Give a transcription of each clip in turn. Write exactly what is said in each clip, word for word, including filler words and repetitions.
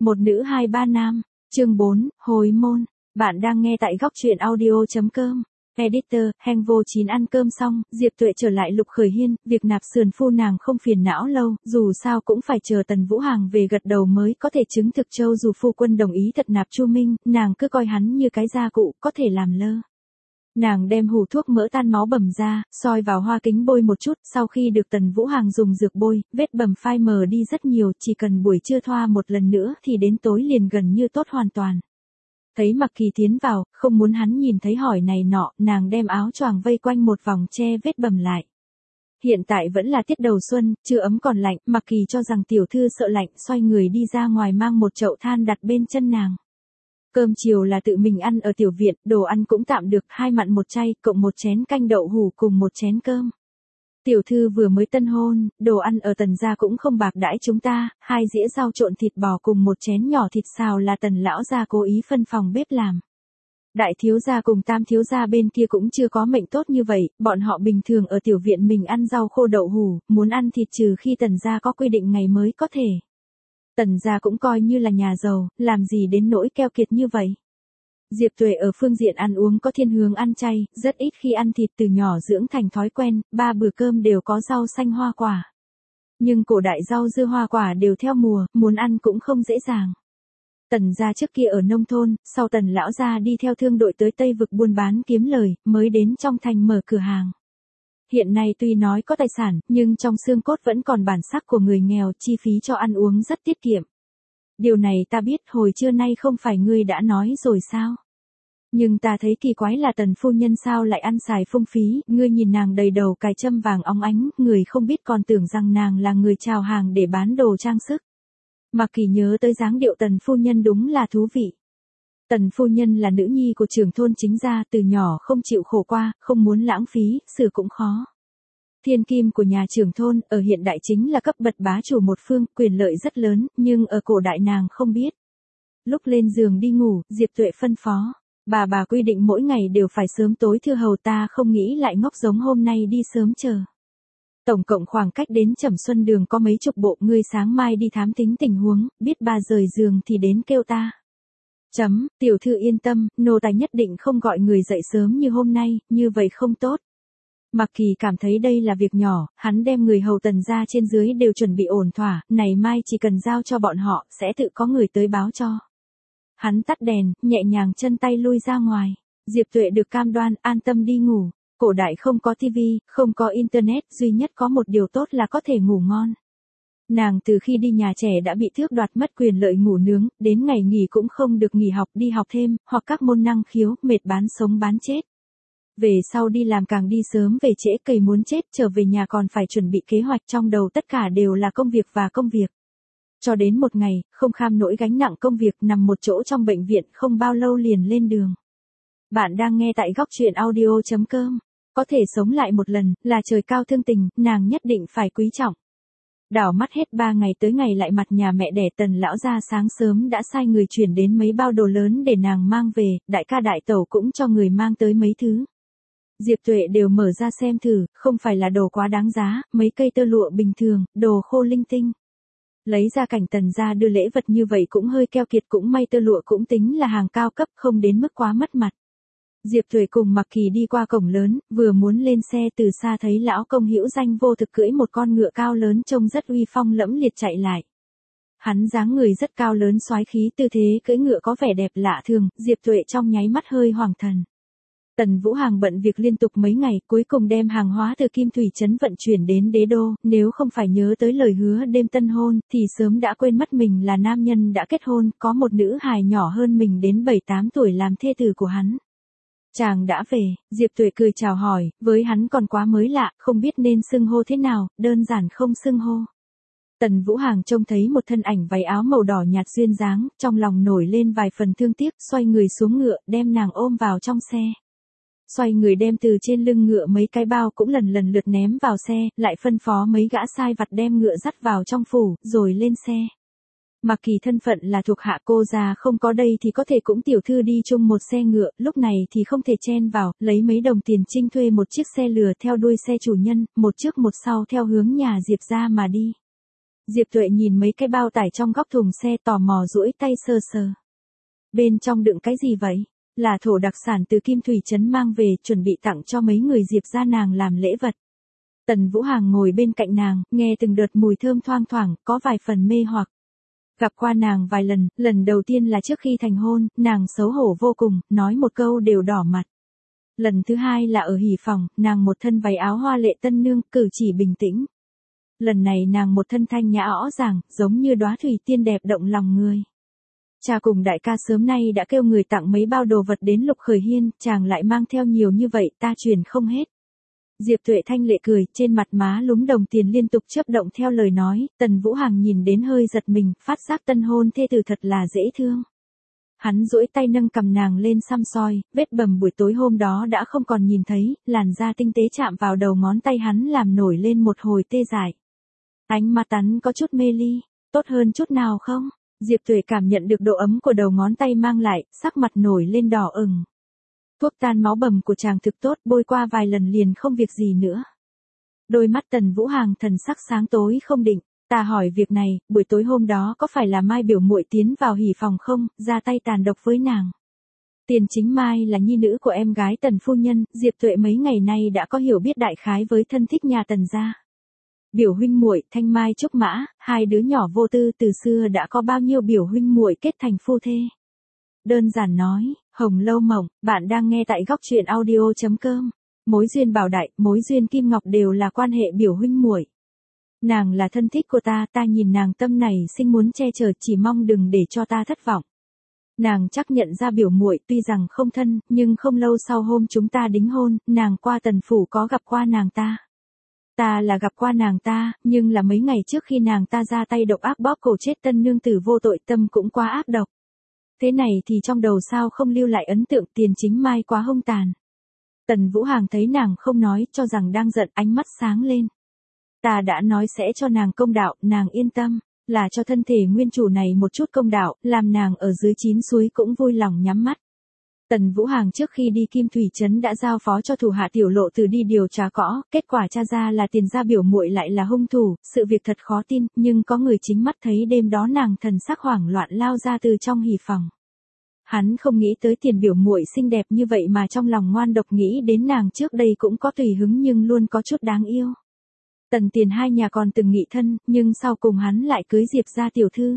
Một nữ hai ba nam. Chương bốn, hồi môn. Bạn đang nghe tại góc truyện audio chấm com. Editor, Heng vô chín ăn cơm xong, Diệp Tuệ trở lại Lục Khởi Hiên, việc nạp sườn phu nàng không phiền não lâu, dù sao cũng phải chờ Tần Vũ Hàng về gật đầu mới có thể chứng thực Châu dù phu quân đồng ý thật nạp Chu Minh, nàng cứ coi hắn như cái gia cụ, có thể làm lơ. Nàng đem hủ thuốc mỡ tan máu bầm ra, soi vào hoa kính bôi một chút, sau khi được Tần Vũ Hàng dùng dược bôi, vết bầm phai mờ đi rất nhiều, chỉ cần buổi trưa thoa một lần nữa thì đến tối liền gần như tốt hoàn toàn. Thấy Mặc Kỳ tiến vào, không muốn hắn nhìn thấy hỏi này nọ, nàng đem áo choàng vây quanh một vòng che vết bầm lại. Hiện tại vẫn là tiết đầu xuân, chưa ấm còn lạnh, Mặc Kỳ cho rằng tiểu thư sợ lạnh, xoay người đi ra ngoài mang một chậu than đặt bên chân nàng. Cơm chiều là tự mình ăn ở tiểu viện, đồ ăn cũng tạm được, hai mặn một chay, cộng một chén canh đậu hủ cùng một chén cơm. Tiểu thư vừa mới tân hôn, đồ ăn ở Tần gia cũng không bạc đãi chúng ta, hai dĩa rau trộn thịt bò cùng một chén nhỏ thịt xào là Tần lão gia cố ý phân phòng bếp làm. Đại thiếu gia cùng tam thiếu gia bên kia cũng chưa có mệnh tốt như vậy, bọn họ bình thường ở tiểu viện mình ăn rau khô đậu hủ, muốn ăn thịt trừ khi Tần gia có quy định ngày mới có thể. Tần gia cũng coi như là nhà giàu, làm gì đến nỗi keo kiệt như vậy. Diệp Tuệ ở phương diện ăn uống có thiên hướng ăn chay, rất ít khi ăn thịt, từ nhỏ dưỡng thành thói quen, ba bữa cơm đều có rau xanh hoa quả. Nhưng cổ đại rau dưa hoa quả đều theo mùa, muốn ăn cũng không dễ dàng. Tần gia trước kia ở nông thôn, sau Tần lão gia đi theo thương đội tới Tây vực buôn bán kiếm lời, mới đến trong thành mở cửa hàng. Hiện nay tuy nói có tài sản, nhưng trong xương cốt vẫn còn bản sắc của người nghèo, chi phí cho ăn uống rất tiết kiệm. Điều này ta biết, hồi trưa nay không phải ngươi đã nói rồi sao? Nhưng ta thấy kỳ quái là Tần phu nhân sao lại ăn xài phung phí, ngươi nhìn nàng đầy đầu cài châm vàng óng ánh, người không biết còn tưởng rằng nàng là người chào hàng để bán đồ trang sức. Mặc Kỳ nhớ tới dáng điệu Tần phu nhân đúng là thú vị. Tần phu nhân là nữ nhi của trưởng thôn chính gia, từ nhỏ không chịu khổ qua, không muốn lãng phí, xử cũng khó. Thiên kim của nhà trưởng thôn, ở hiện đại chính là cấp bậc bá chủ một phương, quyền lợi rất lớn, nhưng ở cổ đại nàng không biết. Lúc lên giường đi ngủ, Diệp Tuệ phân phó. Bà bà quy định mỗi ngày đều phải sớm tối thưa hầu, ta không nghĩ lại ngốc giống hôm nay đi sớm chờ. Tổng cộng khoảng cách đến Trầm Xuân Đường có mấy chục bộ, ngươi sáng mai đi thám tính tình huống, biết bà rời giường thì đến kêu ta. Chấm, tiểu thư yên tâm, nô tài nhất định không gọi người dậy sớm như hôm nay, như vậy không tốt. Mặc Kỳ cảm thấy đây là việc nhỏ, hắn đem người hầu Tần gia trên dưới đều chuẩn bị ổn thỏa, này mai chỉ cần giao cho bọn họ, sẽ tự có người tới báo cho. Hắn tắt đèn, nhẹ nhàng chân tay lui ra ngoài. Diệp Tuệ được cam đoan, an tâm đi ngủ. Cổ đại không có tivi, không có internet, duy nhất có một điều tốt là có thể ngủ ngon. Nàng từ khi đi nhà trẻ đã bị thước đoạt mất quyền lợi ngủ nướng, đến ngày nghỉ cũng không được nghỉ học đi học thêm, hoặc các môn năng khiếu, mệt bán sống bán chết. Về sau đi làm càng đi sớm về trễ, cày muốn chết, trở về nhà còn phải chuẩn bị kế hoạch, trong đầu tất cả đều là công việc và công việc. Cho đến một ngày, không kham nổi gánh nặng công việc, nằm một chỗ trong bệnh viện, không bao lâu liền lên đường. Bạn đang nghe tại góc truyện audio chấm com. Có thể sống lại một lần, là trời cao thương tình, nàng nhất định phải quý trọng. Đảo mắt hết ba ngày tới ngày lại mặt nhà mẹ đẻ, Tần lão gia sáng sớm đã sai người chuyển đến mấy bao đồ lớn để nàng mang về, đại ca đại tẩu cũng cho người mang tới mấy thứ. Diệp Tuệ đều mở ra xem thử, không phải là đồ quá đáng giá, mấy cây tơ lụa bình thường, đồ khô linh tinh. Lấy ra cảnh Tần gia đưa lễ vật như vậy cũng hơi keo kiệt, cũng may tơ lụa cũng tính là hàng cao cấp, không đến mức quá mất mặt. Diệp Tuệ cùng Mặc Kỳ đi qua cổng lớn, vừa muốn lên xe từ xa thấy lão công hữu danh vô thực cưỡi một con ngựa cao lớn trông rất uy phong lẫm liệt chạy lại. Hắn dáng người rất cao lớn soái khí, tư thế cưỡi ngựa có vẻ đẹp lạ thường, Diệp Tuệ trong nháy mắt hơi hoàng thần. Tần Vũ Hàng bận việc liên tục mấy ngày, cuối cùng đem hàng hóa từ Kim Thủy Trấn vận chuyển đến đế đô, nếu không phải nhớ tới lời hứa đêm tân hôn, thì sớm đã quên mất mình là nam nhân đã kết hôn, có một nữ hài nhỏ hơn mình đến bảy tám tuổi làm thê tử của hắn. Chàng đã về, Diệp Tuệ cười chào hỏi, với hắn còn quá mới lạ, không biết nên xưng hô thế nào, đơn giản không xưng hô. Tần Vũ Hàng trông thấy một thân ảnh váy áo màu đỏ nhạt duyên dáng, trong lòng nổi lên vài phần thương tiếc, xoay người xuống ngựa, đem nàng ôm vào trong xe. Xoay người đem từ trên lưng ngựa mấy cái bao cũng lần lần lượt ném vào xe, lại phân phó mấy gã sai vặt đem ngựa dắt vào trong phủ, rồi lên xe. Mặc Kỳ thân phận là thuộc hạ, cô già không có đây thì có thể cũng tiểu thư đi chung một xe ngựa, lúc này thì không thể chen vào, lấy mấy đồng tiền trinh thuê một chiếc xe lừa theo đuôi xe chủ nhân, một trước một sau theo hướng nhà Diệp ra mà đi. Diệp Tuệ nhìn mấy cái bao tải trong góc thùng xe tò mò duỗi tay sờ sờ. Bên trong đựng cái gì vậy? Là thổ đặc sản từ Kim Thủy Trấn mang về chuẩn bị tặng cho mấy người Diệp gia nàng làm lễ vật. Tần Vũ Hàng ngồi bên cạnh nàng, nghe từng đợt mùi thơm thoang thoảng, có vài phần mê hoặc. Gặp qua nàng vài lần, lần đầu tiên là trước khi thành hôn, nàng xấu hổ vô cùng, nói một câu đều đỏ mặt. Lần thứ hai là ở hỉ phòng, nàng một thân váy áo hoa lệ tân nương, cử chỉ bình tĩnh. Lần này nàng một thân thanh nhã rõ ràng, giống như đóa thủy tiên đẹp động lòng người. Cha cùng đại ca sớm nay đã kêu người tặng mấy bao đồ vật đến Lục Khởi Hiên, chàng lại mang theo nhiều như vậy ta truyền không hết. Diệp Tuệ thanh lệ cười, trên mặt má lúm đồng tiền liên tục chớp động theo lời nói, Tần Vũ Hàng nhìn đến hơi giật mình, phát giác tân hôn thê tử thật là dễ thương. Hắn duỗi tay nâng cầm nàng lên xăm soi, vết bầm buổi tối hôm đó đã không còn nhìn thấy, làn da tinh tế chạm vào đầu ngón tay hắn làm nổi lên một hồi tê dại. Ánh mắt hắn có chút mê ly, tốt hơn chút nào không? Diệp Tuệ cảm nhận được độ ấm của đầu ngón tay mang lại, sắc mặt nổi lên đỏ ửng. Thuốc tan máu bầm của chàng thực tốt, bôi qua vài lần liền không việc gì nữa. Đôi mắt Tần Vũ Hàng thần sắc sáng tối không định, ta hỏi việc này, buổi tối hôm đó có phải là Mai biểu muội tiến vào hỉ phòng không, ra tay tàn độc với nàng. Tiền Chính Mai là nhi nữ của em gái Tần phu nhân, Diệp Tuệ mấy ngày nay đã có hiểu biết đại khái với thân thích nhà Tần gia. Biểu huynh muội Thanh Mai Trúc Mã, hai đứa nhỏ vô tư từ xưa đã có bao nhiêu biểu huynh muội kết thành phu thê. Đơn giản nói, Hồng Lâu Mộng, bạn đang nghe tại góc truyện audio chấm com. Mối duyên Bảo Đại, mối duyên Kim Ngọc đều là quan hệ biểu huynh muội. Nàng là thân thích của ta, ta nhìn nàng tâm này sinh muốn che chở, chỉ mong đừng để cho ta thất vọng. Nàng chắc nhận ra biểu muội tuy rằng không thân, nhưng không lâu sau hôm chúng ta đính hôn, nàng qua Tần phủ có gặp qua nàng ta. Ta là gặp qua nàng ta, nhưng là mấy ngày trước khi nàng ta ra tay độc ác bóp cổ chết tân nương tử vô tội, tâm cũng quá ác độc. Thế này thì trong đầu sao không lưu lại ấn tượng Tiền Chính Mai quá hung tàn. Tần Vũ Hàng thấy nàng không nói, cho rằng đang giận, ánh mắt sáng lên. Ta đã nói sẽ cho nàng công đạo, nàng yên tâm, là cho thân thể nguyên chủ này một chút công đạo, làm nàng ở dưới chín suối cũng vui lòng nhắm mắt. Tần Vũ Hàng trước khi đi Kim Thủy Trấn đã giao phó cho thủ hạ Tiểu Lộ Từ đi điều tra cõ, kết quả tra ra là Tiền gia biểu muội lại là hung thủ, sự việc thật khó tin, nhưng có người chính mắt thấy đêm đó nàng thần sắc hoảng loạn lao ra từ trong hỉ phòng. Hắn không nghĩ tới Tiền biểu muội xinh đẹp như vậy mà trong lòng ngoan độc nghĩ đến nàng trước đây cũng có tùy hứng nhưng luôn có chút đáng yêu. Tần Tiền hai nhà còn từng nghị thân, nhưng sau cùng hắn lại cưới Diệp gia tiểu thư.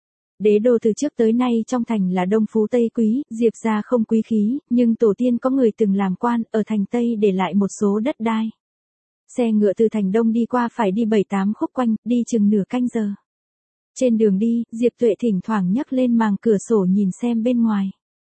Đế đô từ trước tới nay trong thành là đông phú tây quý, Diệp gia không quý khí, nhưng tổ tiên có người từng làm quan, ở thành Tây để lại một số đất đai. Xe ngựa từ thành Đông đi qua phải đi bảy tám khúc quanh, đi chừng nửa canh giờ. Trên đường đi, Diệp Tuệ thỉnh thoảng nhấc lên màng cửa sổ nhìn xem bên ngoài.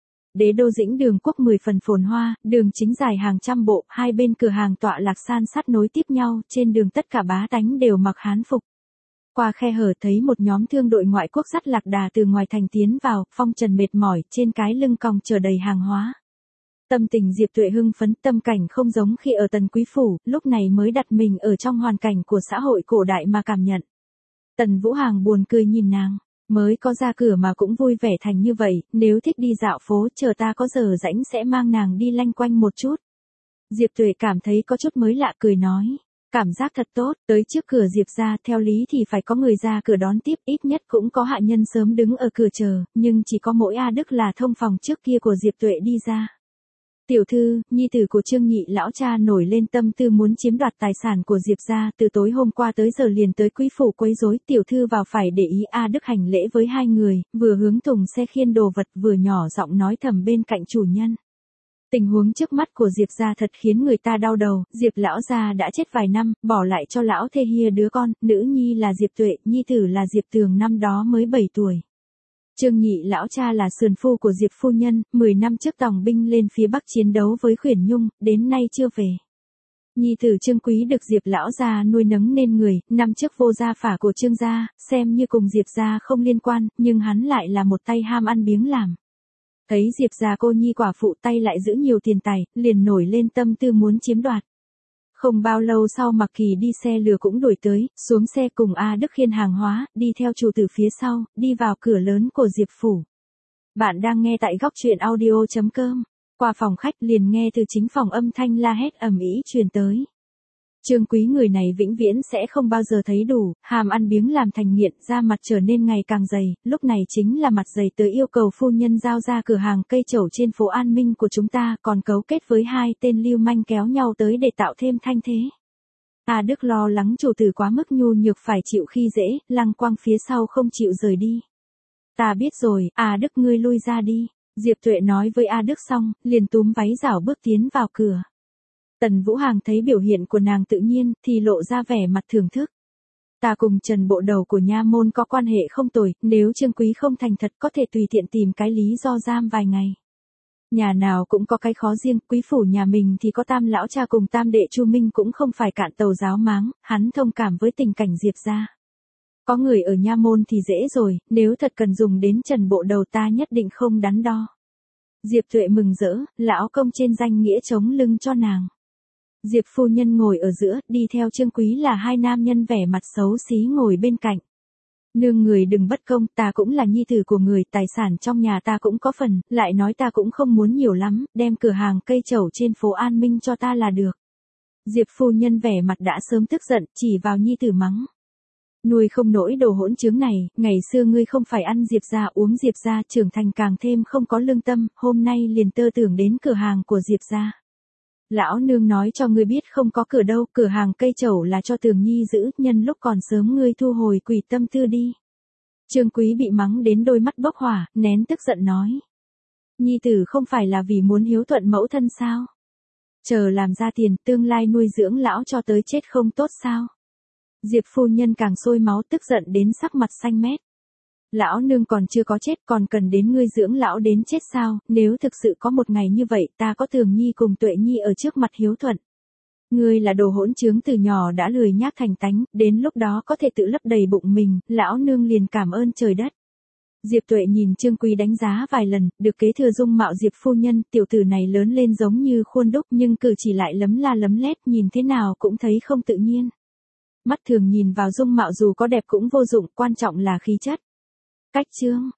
Đế đô Dĩnh đường quốc mười phần phồn hoa, đường chính dài hàng trăm bộ, hai bên cửa hàng tọa lạc san sát nối tiếp nhau, trên đường tất cả bá tánh đều mặc hán phục. Qua khe hở thấy một nhóm thương đội ngoại quốc dắt lạc đà từ ngoài thành tiến vào, phong trần mệt mỏi, trên cái lưng còng chở đầy hàng hóa. Tâm tình Diệp Tuệ hưng phấn, tâm cảnh không giống khi ở Tần Quý Phủ, lúc này mới đặt mình ở trong hoàn cảnh của xã hội cổ đại mà cảm nhận. Tần Vũ Hàng buồn cười nhìn nàng, mới có ra cửa mà cũng vui vẻ thành như vậy, nếu thích đi dạo phố chờ ta có giờ rảnh sẽ mang nàng đi lanh quanh một chút. Diệp Tuệ cảm thấy có chút mới lạ cười nói. Cảm giác thật tốt, tới trước cửa Diệp gia theo lý thì phải có người ra cửa đón tiếp, ít nhất cũng có hạ nhân sớm đứng ở cửa chờ, nhưng chỉ có mỗi A Đức là thông phòng trước kia của Diệp Tuệ đi ra. Tiểu thư, nhi tử của Trương Nhị lão cha nổi lên tâm tư muốn chiếm đoạt tài sản của Diệp gia, từ tối hôm qua tới giờ liền tới quý phủ quấy rối, tiểu thư vào phải để ý. A Đức hành lễ với hai người, vừa hướng thùng xe khiên đồ vật vừa nhỏ giọng nói thầm bên cạnh chủ nhân. Tình huống trước mắt của Diệp gia thật khiến người ta đau đầu, Diệp lão gia đã chết vài năm, bỏ lại cho lão thê hia đứa con, nữ nhi là Diệp Tuệ, nhi tử là Diệp Tường năm đó mới bảy tuổi. Trương Nhị lão cha là sườn phu của Diệp phu nhân, mười năm trước tòng binh lên phía Bắc chiến đấu với Khuyển Nhung, đến nay chưa về. Nhi tử Trương Quý được Diệp lão gia nuôi nấng nên người, năm trước vô gia phả của Trương gia, xem như cùng Diệp gia không liên quan, nhưng hắn lại là một tay ham ăn biếng làm. Thấy Diệp gia cô nhi quả phụ tay lại giữ nhiều tiền tài, liền nổi lên tâm tư muốn chiếm đoạt. Không bao lâu sau Mặc Kỳ đi xe lừa cũng đuổi tới, xuống xe cùng A Đức khiên hàng hóa, đi theo chủ tử phía sau, đi vào cửa lớn của Diệp phủ. Bạn đang nghe tại góc truyện audio chấm com. Qua phòng khách liền nghe từ chính phòng âm thanh la hét ầm ĩ truyền tới. Trương Quý người này vĩnh viễn sẽ không bao giờ thấy đủ, hàm ăn biếng làm thành nghiện, da mặt trở nên ngày càng dày, lúc này chính là mặt dày tới yêu cầu phu nhân giao ra cửa hàng cây trầu trên phố An Minh của chúng ta, còn cấu kết với hai tên lưu manh kéo nhau tới để tạo thêm thanh thế. A Đức lo lắng chủ tử quá mức nhu nhược phải chịu khi dễ, Lăng Quang phía sau không chịu rời đi. Ta biết rồi, A Đức ngươi lui ra đi. Diệp Tuệ nói với A Đức xong, liền túm váy rảo bước tiến vào cửa. Tần Vũ Hàng thấy biểu hiện của nàng tự nhiên, thì lộ ra vẻ mặt thưởng thức. Ta cùng Trần bộ đầu của nha môn có quan hệ không tồi, nếu Trương Quý không thành thật có thể tùy tiện tìm cái lý do giam vài ngày. Nhà nào cũng có cái khó riêng, quý phủ nhà mình thì có Tam lão cha cùng Tam đệ Chu Minh cũng không phải cạn tàu giáo máng, hắn thông cảm với tình cảnh Diệp gia. Có người ở nha môn thì dễ rồi, nếu thật cần dùng đến Trần bộ đầu ta nhất định không đắn đo. Diệp Tuệ mừng rỡ, lão công trên danh nghĩa chống lưng cho nàng. Diệp phu nhân ngồi ở giữa, đi theo Trương Quý là hai nam nhân vẻ mặt xấu xí ngồi bên cạnh. Nương người đừng bất công, ta cũng là nhi tử của người, tài sản trong nhà ta cũng có phần, lại nói ta cũng không muốn nhiều lắm, đem cửa hàng cây trầu trên phố An Minh cho ta là được. Diệp phu nhân vẻ mặt đã sớm tức giận, chỉ vào nhi tử mắng. Nuôi không nổi đồ hỗn trướng này, ngày xưa ngươi không phải ăn Diệp gia uống Diệp gia, trưởng thành càng thêm không có lương tâm, hôm nay liền tơ tưởng đến cửa hàng của Diệp gia. Lão nương nói cho ngươi biết không có cửa đâu, cửa hàng cây trầu là cho Tường Nhi giữ, nhân lúc còn sớm ngươi thu hồi quỷ tâm tư đi. Trương Quý bị mắng đến đôi mắt bốc hỏa, nén tức giận nói. Nhi tử không phải là vì muốn hiếu thuận mẫu thân sao? Chờ làm ra tiền, tương lai nuôi dưỡng lão cho tới chết không tốt sao? Diệp phu nhân càng sôi máu tức giận đến sắc mặt xanh mét. Lão nương còn chưa có chết còn cần đến ngươi dưỡng lão đến chết sao, nếu thực sự có một ngày như vậy ta có Tường Nhi cùng Tuệ Nhi ở trước mặt hiếu thuận. Ngươi là đồ hỗn trướng từ nhỏ đã lười nhác thành tánh, đến lúc đó có thể tự lấp đầy bụng mình, lão nương liền cảm ơn trời đất. Diệp Tuệ nhìn Trương Quý đánh giá vài lần, được kế thừa dung mạo Diệp phu nhân, tiểu tử này lớn lên giống như khuôn đúc nhưng cử chỉ lại lấm la lấm lét, nhìn thế nào cũng thấy không tự nhiên. Mắt thường nhìn vào dung mạo dù có đẹp cũng vô dụng, quan trọng là khí chất. Cách chương